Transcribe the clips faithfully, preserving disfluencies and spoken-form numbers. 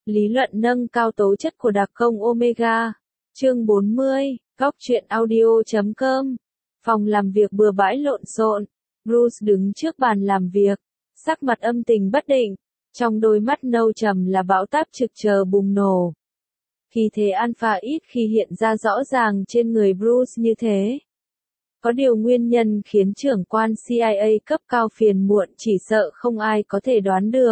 Lý luận nâng cao tố chất của đặc công Omega. Chương bốn mươi, góc truyện audio chấm com. Phòng làm việc bừa bãi lộn xộn. Bruce đứng trước bàn làm việc, sắc mặt âm tình bất định, trong đôi mắt nâu trầm là bão táp trực chờ bùng nổ. Khí thế alpha ít khi hiện ra rõ ràng trên người Bruce như thế. Có điều nguyên nhân khiến trưởng quan C I A cấp cao phiền muộn chỉ sợ không ai có thể đoán được.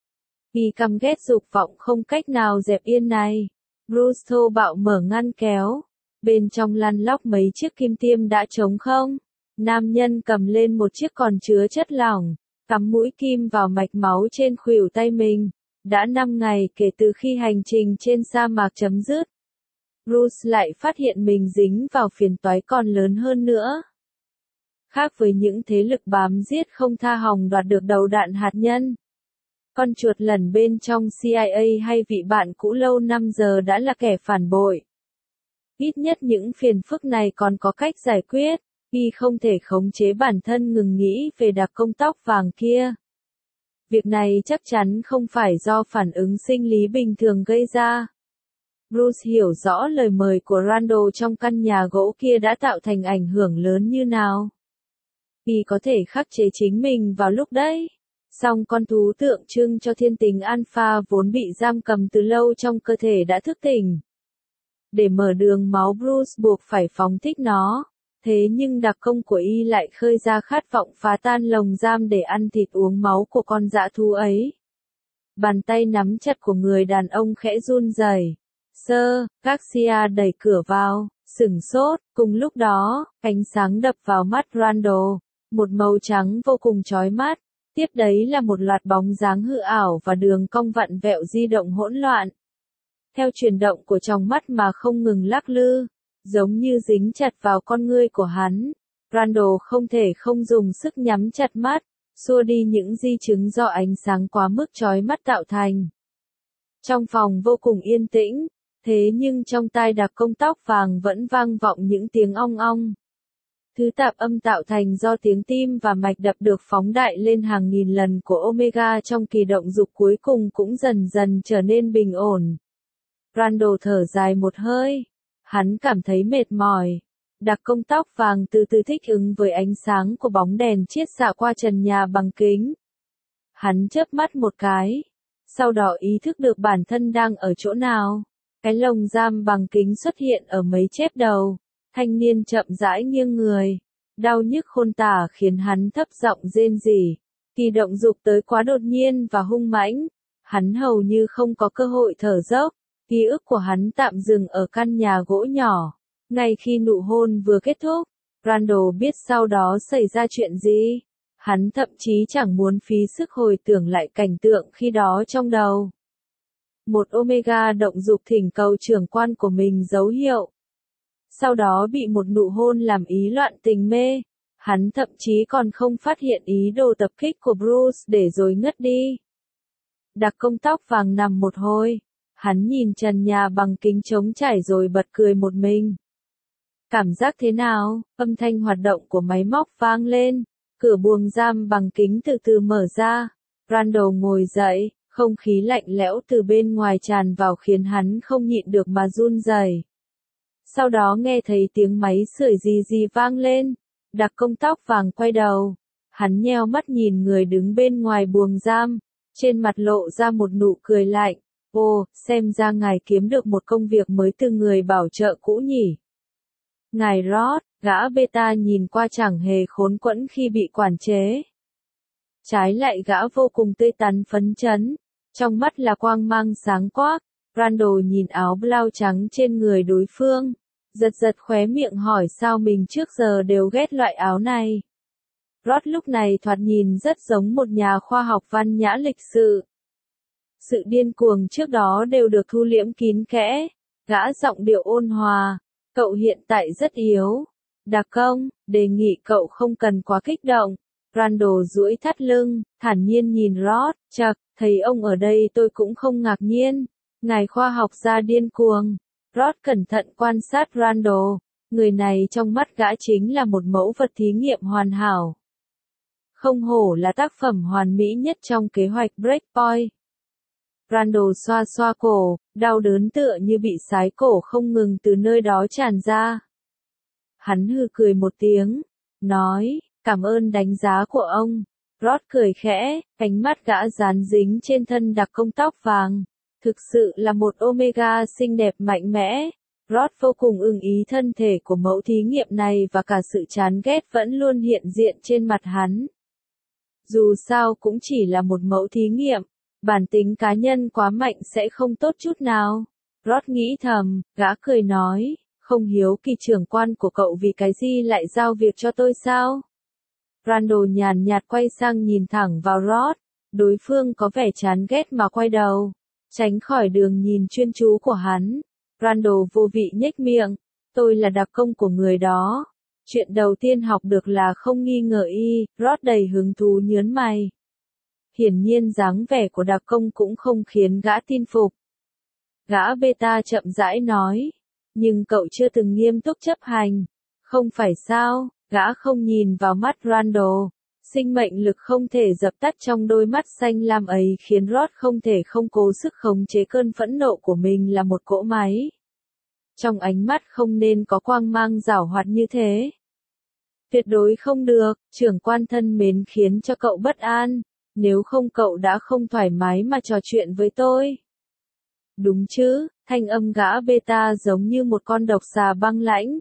Vì căm ghét dục vọng không cách nào dẹp yên này, Bruce thô bạo mở ngăn kéo. Bên trong lăn lóc mấy chiếc kim tiêm đã trống không. Nam nhân cầm lên một chiếc còn chứa chất lỏng, cắm mũi kim vào mạch máu trên khuỷu tay mình. Đã năm ngày kể từ khi hành trình trên sa mạc chấm dứt. Bruce lại phát hiện mình dính vào phiền toái còn lớn hơn nữa. Khác với những thế lực bám giết không tha hòng đoạt được đầu đạn hạt nhân, con chuột lần bên trong C I A hay vị bạn cũ lâu năm giờ đã là kẻ phản bội. Ít nhất những phiền phức này còn có cách giải quyết, khi không thể khống chế bản thân ngừng nghĩ về đặc công tóc vàng kia. Việc này chắc chắn không phải do phản ứng sinh lý bình thường gây ra. Bruce hiểu rõ lời mời của Randall trong căn nhà gỗ kia đã tạo thành ảnh hưởng lớn như nào. Vì có thể khắc chế chính mình vào lúc đấy. Song con thú tượng trưng cho thiên tính alpha vốn bị giam cầm từ lâu trong cơ thể đã thức tỉnh. Để mở đường máu Bruce buộc phải phóng thích nó. Thế nhưng đặc công của y lại khơi ra khát vọng phá tan lồng giam để ăn thịt uống máu của con dã thú ấy. Bàn tay nắm chặt của người đàn ông khẽ run rẩy. Sir, Garcia đẩy cửa vào, sửng sốt, cùng lúc đó, ánh sáng đập vào mắt Randall, một màu trắng vô cùng chói mắt, tiếp đấy là một loạt bóng dáng hư ảo và đường cong vặn vẹo di động hỗn loạn. Theo chuyển động của tròng mắt mà không ngừng lắc lư, giống như dính chặt vào con ngươi của hắn, Randall không thể không dùng sức nhắm chặt mắt, xua đi những di chứng do ánh sáng quá mức chói mắt tạo thành. Trong phòng vô cùng yên tĩnh, thế nhưng trong tai đặc công tóc vàng vẫn vang vọng những tiếng ong ong. Thứ tạp âm tạo thành do tiếng tim và mạch đập được phóng đại lên hàng nghìn lần của Omega trong kỳ động dục cuối cùng cũng dần dần trở nên bình ổn. Randall thở dài một hơi. Hắn cảm thấy mệt mỏi. Đặc công tóc vàng từ từ thích ứng với ánh sáng của bóng đèn chiết xạ qua trần nhà bằng kính. Hắn chớp mắt một cái. Sau đó ý thức được bản thân đang ở chỗ nào. Cái lồng giam bằng kính xuất hiện ở mấy chép đầu. Thanh niên chậm rãi nghiêng người. Đau nhức khôn tả khiến hắn thấp giọng rên rỉ. Kỳ động dục tới quá đột nhiên và hung mãnh. Hắn hầu như không có cơ hội thở dốc. Ký ức của hắn tạm dừng ở căn nhà gỗ nhỏ. Ngay khi nụ hôn vừa kết thúc, Randall biết sau đó xảy ra chuyện gì. Hắn thậm chí chẳng muốn phí sức hồi tưởng lại cảnh tượng khi đó trong đầu. Một Omega động dục thỉnh cầu trưởng quan của mình dấu hiệu. Sau đó bị một nụ hôn làm ý loạn tình mê. Hắn thậm chí còn không phát hiện ý đồ tập kích của Bruce để rồi ngất đi. Đặc công tóc vàng nằm một hồi. Hắn nhìn trần nhà bằng kính trống trải rồi bật cười một mình. Cảm giác thế nào? Âm thanh hoạt động của máy móc vang lên. Cửa buồng giam bằng kính từ từ mở ra. Randall ngồi dậy, không khí lạnh lẽo từ bên ngoài tràn vào khiến hắn không nhịn được mà run rẩy. Sau đó nghe thấy tiếng máy sưởi gì gì vang lên. Đặc công tóc vàng quay đầu. Hắn nheo mắt nhìn người đứng bên ngoài buồng giam. Trên mặt lộ ra một nụ cười lạnh. Ồ, xem ra ngài kiếm được một công việc mới từ người bảo trợ cũ nhỉ. Ngài Roth, gã beta nhìn qua chẳng hề khốn quẫn khi bị quản chế. Trái lại gã vô cùng tươi tắn phấn chấn. Trong mắt là quang mang sáng quắc. Randall nhìn áo blau trắng trên người đối phương. Giật giật khóe miệng hỏi sao mình trước giờ đều ghét loại áo này. Roth lúc này thoạt nhìn rất giống một nhà khoa học văn nhã lịch sự. Sự điên cuồng trước đó đều được thu liễm kín kẽ. Gã giọng điệu ôn hòa. Cậu hiện tại rất yếu. Đặc công, đề nghị cậu không cần quá kích động. Randall duỗi thắt lưng, thản nhiên nhìn Roth. Chậc, thấy ông ở đây tôi cũng không ngạc nhiên. Ngài khoa học gia điên cuồng. Roth cẩn thận quan sát Randall. Người này trong mắt gã chính là một mẫu vật thí nghiệm hoàn hảo. Không hổ là tác phẩm hoàn mỹ nhất trong kế hoạch Breakpoint. Randall xoa xoa cổ, đau đớn tựa như bị sái cổ không ngừng từ nơi đó tràn ra. Hắn hừ cười một tiếng, nói, cảm ơn đánh giá của ông. Rod cười khẽ, ánh mắt gã dán dính trên thân đặc công tóc vàng. Thực sự là một Omega xinh đẹp mạnh mẽ. Rod vô cùng ưng ý thân thể của mẫu thí nghiệm này và cả sự chán ghét vẫn luôn hiện diện trên mặt hắn. Dù sao cũng chỉ là một mẫu thí nghiệm, bản tính cá nhân quá mạnh sẽ không tốt chút nào. Rod nghĩ thầm, gã cười nói, không hiếu kỳ trưởng quan của cậu vì cái gì lại giao việc cho tôi sao? Randall nhàn nhạt quay sang nhìn thẳng vào Rod, đối phương có vẻ chán ghét mà quay đầu, tránh khỏi đường nhìn chuyên chú của hắn. Randall vô vị nhếch miệng, tôi là đặc công của người đó. Chuyện đầu tiên học được là không nghi ngờ y, Rod đầy hứng thú nhớn mày. Hiển nhiên dáng vẻ của đặc công cũng không khiến gã tin phục. Gã beta chậm rãi nói, nhưng cậu chưa từng nghiêm túc chấp hành, không phải sao? Gã không nhìn vào mắt Randall, sinh mệnh lực không thể dập tắt trong đôi mắt xanh lam ấy khiến Rod không thể không cố sức khống chế cơn phẫn nộ của mình là một cỗ máy. Trong ánh mắt không nên có quang mang giảo hoạt như thế. Tuyệt đối không được, trưởng quan thân mến khiến cho cậu bất an, nếu không cậu đã không thoải mái mà trò chuyện với tôi. Đúng chứ, thanh âm gã beta giống như một con độc xà băng lãnh.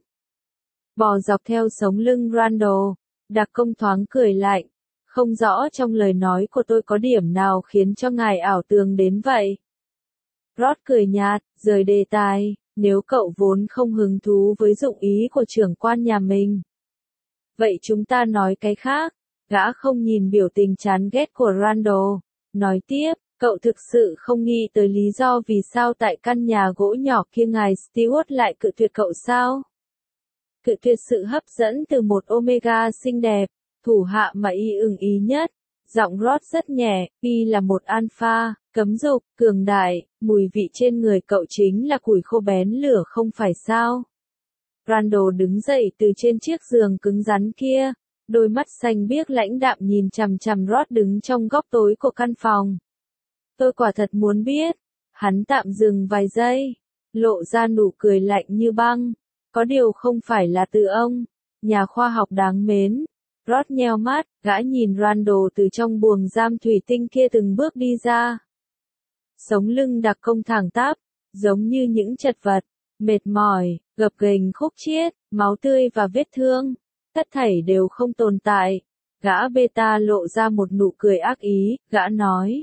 Bò dọc theo sống lưng Randall, đặc công thoáng cười lạnh, không rõ trong lời nói của tôi có điểm nào khiến cho ngài ảo tưởng đến vậy. Rod cười nhạt, rời đề tài, nếu cậu vốn không hứng thú với dụng ý của trưởng quan nhà mình. Vậy chúng ta nói cái khác, gã không nhìn biểu tình chán ghét của Randall, nói tiếp, cậu thực sự không nghĩ tới lý do vì sao tại căn nhà gỗ nhỏ kia ngài Stewart lại cự tuyệt cậu sao? Cự tuyệt sự hấp dẫn từ một Omega xinh đẹp, thủ hạ mà y ưng ý nhất. Giọng Rod rất nhẹ, y là một alpha, cấm dục, cường đại, mùi vị trên người cậu chính là củi khô bén lửa không phải sao? Randall đứng dậy từ trên chiếc giường cứng rắn kia, đôi mắt xanh biếc lãnh đạm nhìn chằm chằm Rod đứng trong góc tối của căn phòng. Tôi quả thật muốn biết. Hắn tạm dừng vài giây, lộ ra nụ cười lạnh như băng. Có điều không phải là từ ông, nhà khoa học đáng mến. Rod nheo mắt, gã nhìn Randall từ trong buồng giam thủy tinh kia từng bước đi ra. Sống lưng đặc công thẳng tắp, giống như những chật vật, mệt mỏi, gập ghềnh khúc chiết, máu tươi và vết thương. Tất thảy đều không tồn tại. Gã beta lộ ra một nụ cười ác ý, gã nói.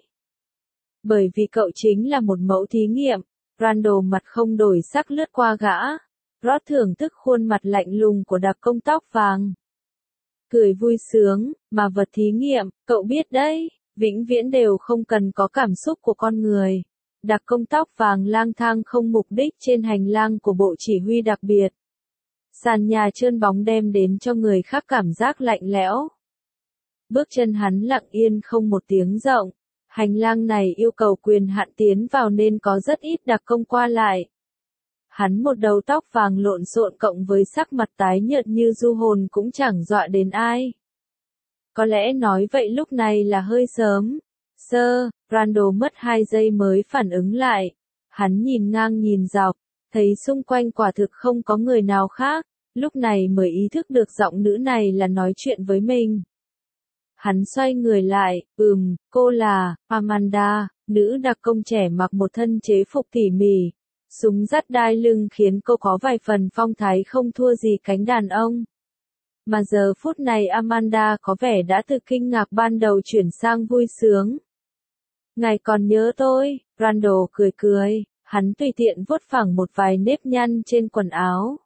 Bởi vì cậu chính là một mẫu thí nghiệm. Randall mặt không đổi sắc lướt qua gã. Rod thưởng thức khuôn mặt lạnh lùng của đặc công tóc vàng. Cười vui sướng, mà vật thí nghiệm, cậu biết đấy, vĩnh viễn đều không cần có cảm xúc của con người. Đặc công tóc vàng lang thang không mục đích trên hành lang của bộ chỉ huy đặc biệt. Sàn nhà trơn bóng đem đến cho người khác cảm giác lạnh lẽo. Bước chân hắn lặng yên không một tiếng rộng. Hành lang này yêu cầu quyền hạn tiến vào nên có rất ít đặc công qua lại. Hắn một đầu tóc vàng lộn xộn cộng với sắc mặt tái nhợt như du hồn cũng chẳng dọa đến ai. Có lẽ nói vậy lúc này là hơi sớm. Sơ, Randall mất hai giây mới phản ứng lại. Hắn nhìn ngang nhìn dọc, thấy xung quanh quả thực không có người nào khác, lúc này mới ý thức được giọng nữ này là nói chuyện với mình. Hắn xoay người lại, ừm, cô là, Amanda, nữ đặc công trẻ mặc một thân chế phục tỉ mỉ. Súng dắt đai lưng khiến cô có vài phần phong thái không thua gì cánh đàn ông. Mà giờ phút này Amanda có vẻ đã từ kinh ngạc ban đầu chuyển sang vui sướng. Ngài còn nhớ tôi, Randall cười cười, hắn tùy tiện vuốt phẳng một vài nếp nhăn trên quần áo.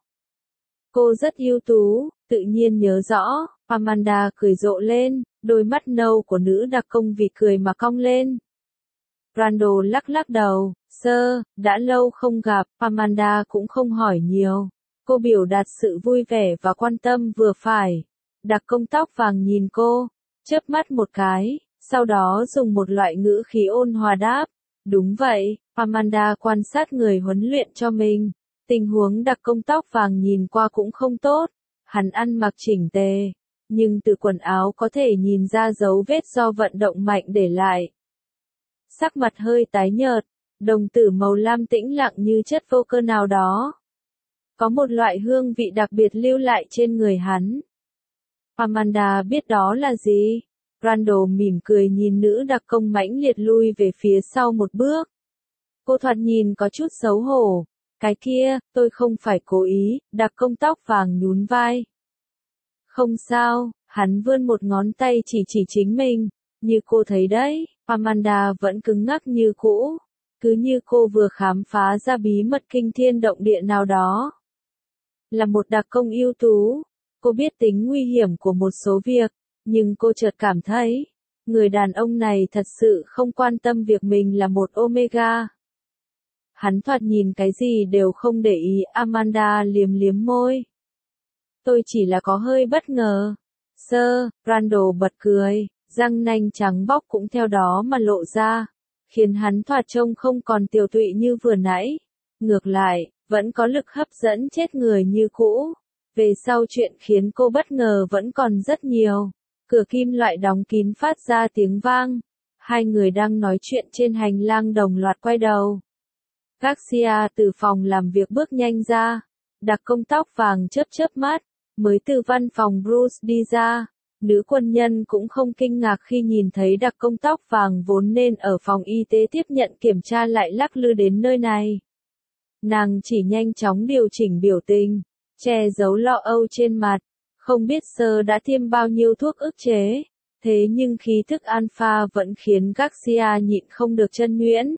Cô rất ưu tú, tự nhiên nhớ rõ, Amanda cười rộ lên, đôi mắt nâu của nữ đặc công vì cười mà cong lên. Randall lắc lắc đầu, sơ, đã lâu không gặp, Amanda cũng không hỏi nhiều. Cô biểu đạt sự vui vẻ và quan tâm vừa phải. Đặc công tóc vàng nhìn cô, chớp mắt một cái, sau đó dùng một loại ngữ khí ôn hòa đáp. Đúng vậy, Amanda quan sát người huấn luyện cho mình. Tình huống đặc công tóc vàng nhìn qua cũng không tốt. Hắn ăn mặc chỉnh tề, nhưng từ quần áo có thể nhìn ra dấu vết do vận động mạnh để lại. sắc mặt hơi tái nhợt, đồng tử màu lam tĩnh lặng như chất vô cơ nào đó. Có một loại hương vị đặc biệt lưu lại trên người hắn. Amanda biết đó là gì? Randall mỉm cười nhìn nữ đặc công mãnh liệt lui về phía sau một bước. Cô thoạt nhìn có chút xấu hổ. Cái kia, tôi không phải cố ý, đặc công tóc vàng nhún vai. Không sao, hắn vươn một ngón tay chỉ chỉ chính mình. Như cô thấy đấy, Amanda vẫn cứng ngắc như cũ. Cứ như cô vừa khám phá ra bí mật kinh thiên động địa nào đó. Là một đặc công ưu tú, cô biết tính nguy hiểm của một số việc, nhưng cô chợt cảm thấy, người đàn ông này thật sự không quan tâm việc mình là một Omega. Hắn thoạt nhìn cái gì đều không để ý. Amanda liếm liếm môi. Tôi chỉ là có hơi bất ngờ. Sơ, Randall bật cười, răng nanh trắng bóc cũng theo đó mà lộ ra, khiến hắn thoạt trông không còn tiều tụy như vừa nãy. Ngược lại, vẫn có lực hấp dẫn chết người như cũ. Về sau chuyện khiến cô bất ngờ vẫn còn rất nhiều. Cửa kim loại đóng kín phát ra tiếng vang. Hai người đang nói chuyện trên hành lang đồng loạt quay đầu. Garcia từ phòng làm việc bước nhanh ra. Đặc công tóc vàng chớp chớp mắt, mới từ văn phòng Bruce đi ra. Nữ quân nhân cũng không kinh ngạc khi nhìn thấy đặc công tóc vàng vốn nên ở phòng y tế tiếp nhận kiểm tra lại lắc lư đến nơi này. Nàng chỉ nhanh chóng điều chỉnh biểu tình, che giấu lo âu trên mặt. Không biết Sơ đã tiêm bao nhiêu thuốc ức chế, thế nhưng khí thức alpha vẫn khiến Garcia nhịn không được chân nhuyễn.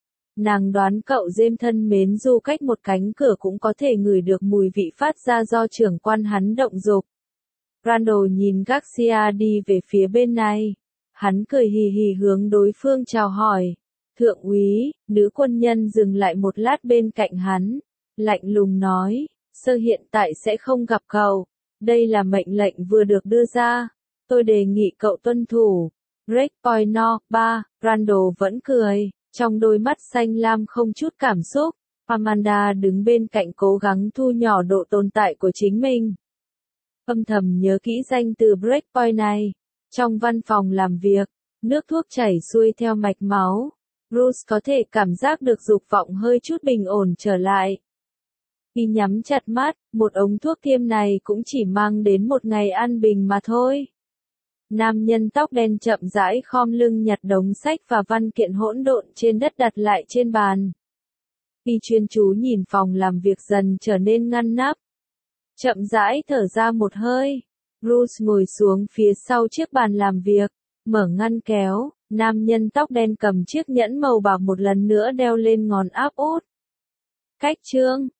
Nàng đoán cậu James thân mến dù cách một cánh cửa cũng có thể ngửi được mùi vị phát ra do trưởng quan hắn động dục. Randall nhìn Garcia đi về phía bên này. Hắn cười hì hì hướng đối phương chào hỏi. Thượng úy, nữ quân nhân dừng lại một lát bên cạnh hắn. Lạnh lùng nói, Sơ hiện tại sẽ không gặp cậu. Đây là mệnh lệnh vừa được đưa ra. Tôi đề nghị cậu tuân thủ. Breakpoint no. ba. Randall vẫn cười. Trong đôi mắt xanh lam không chút cảm xúc. Amanda đứng bên cạnh cố gắng thu nhỏ độ tồn tại của chính mình. Âm thầm nhớ kỹ danh từ breakpoint này. Trong văn phòng làm việc, nước thuốc chảy xuôi theo mạch máu. Bruce có thể cảm giác được dục vọng hơi chút bình ổn trở lại. Khi nhắm chặt mắt, một ống thuốc tiêm này cũng chỉ mang đến một ngày an bình mà thôi. Nam nhân tóc đen chậm rãi khom lưng nhặt đống sách và văn kiện hỗn độn trên đất đặt lại trên bàn. Khi chuyên chú nhìn phòng làm việc dần trở nên ngăn nắp. Chậm rãi thở ra một hơi. Bruce ngồi xuống phía sau chiếc bàn làm việc, mở ngăn kéo. Nam nhân tóc đen cầm chiếc nhẫn màu bạc một lần nữa đeo lên ngón áp út. Cách chương